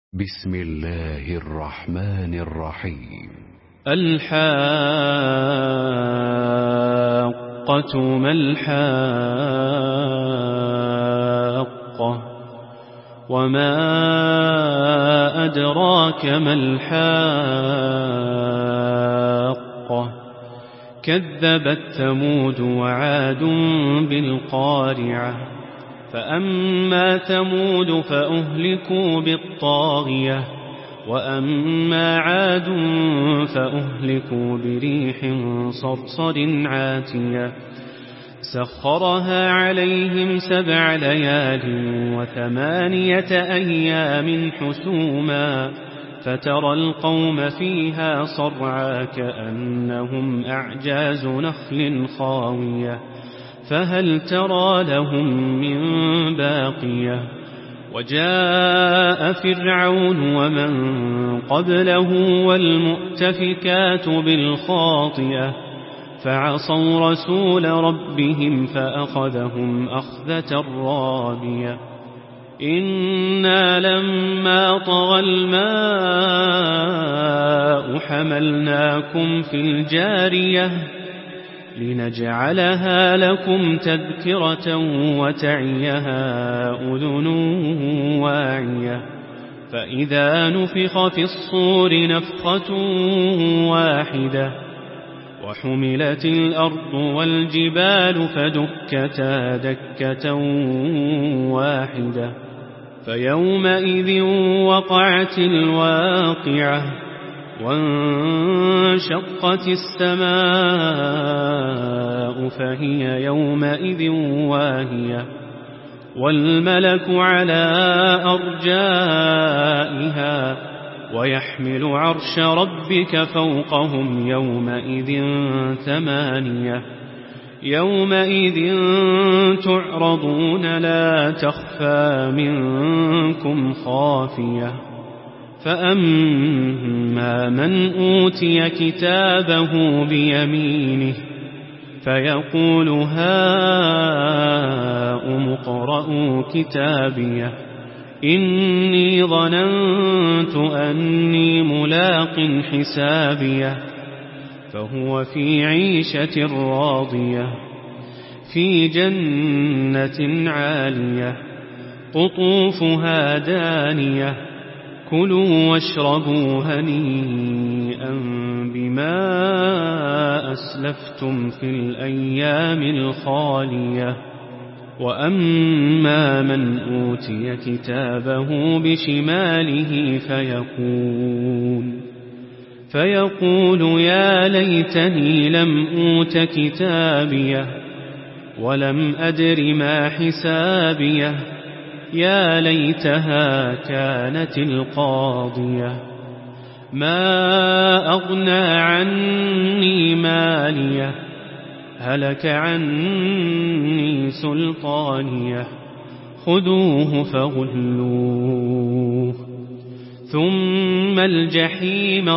بسم الله الرحمن الرحيم. الحاقة ما الحاقة وما أدراك ما الحاقة كذبت ثمود وعاد بالقارعة فأما ثمود فأهلكوا بالطاغية وأما عاد فأهلكوا بريح صرصر عاتية سخرها عليهم 7 ليال و8 أيام حسوما فترى القوم فيها صرعى كأنهم أعجاز نخل خاوية فهل ترى لهم من باقية وجاء فرعون ومن قبله والمؤتفكات بالخاطئة فعصوا رسول ربهم فأخذهم أخذة رابية إنا لما طغى الماء حملناكم في الجارية لنجعلها لكم تذكرة وتعيها أذن واعية فإذا نفخ في الصور نفخة واحدة وحملت الأرض والجبال فدكتا دكة واحدة فيومئذ وقعت الواقعة وانشقت السماء فهي يومئذ واهية والملك على أرجائها ويحمل عرش ربك فوقهم يومئذ 8 يومئذ تعرضون لا تخفى منكم خافية فأما من أوتي كتابه بيمينه فيقول هاؤم اقرءوا كتابيه إني ظننت أني ملاق حسابيه فهو في عيشة راضية في جنة عالية قطوفها دانية كلوا واشربوا هنيئا بما أسلفتم في الأيام الخالية وأما من أوتي كتابه بشماله فيقول يا ليتني لم أوت كتابيه ولم أدر ما حسابيه يا ليتها كانت القاضية ما أغنى عني ماليه هلك عني سلطانيه خذوه فغلوه ذم الجحيم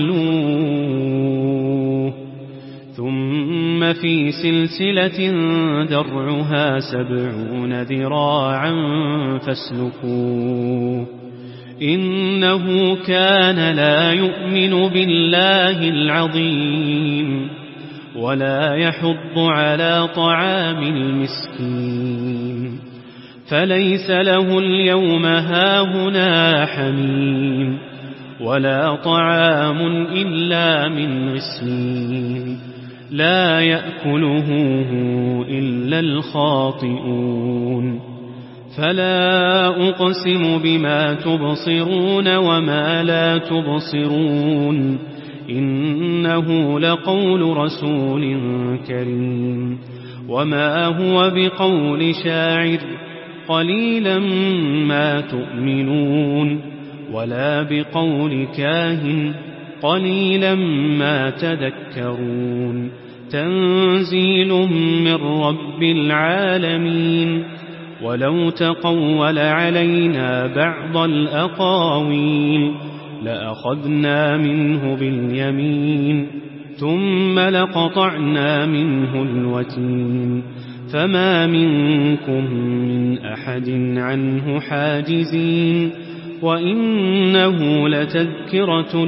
صلوه ثم في سلسلة درعها 70 ذراعا فاسلكوه إنه كان لا يؤمن بالله العظيم ولا يحض على طعام المسكين فليس له اليوم هاهنا حميم ولا طعام إلا من غسلين لا يأكله إلا الخاطئون فلا أقسم بما تبصرون وما لا تبصرون إنه لقول رسول كريم وما هو بقول شاعر قليلا ما تؤمنون ولا بقول كاهن قليلا ما تذكرون تنزيل من رب العالمين ولو تقول علينا بعض الأقاويل لأخذنا منه باليمين ثم لقطعنا منه الوتين فما منكم من أحد عنه حاجزين وإنه لتذكرة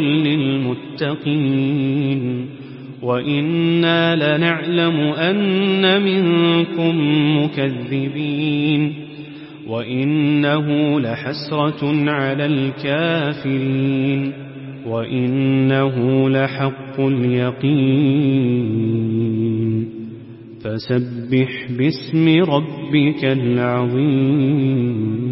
للمتقين وإنا لنعلم أن منكم مكذبين وإنه لحسرة على الكافرين وإنه لحق اليقين فسبح باسم ربك العظيم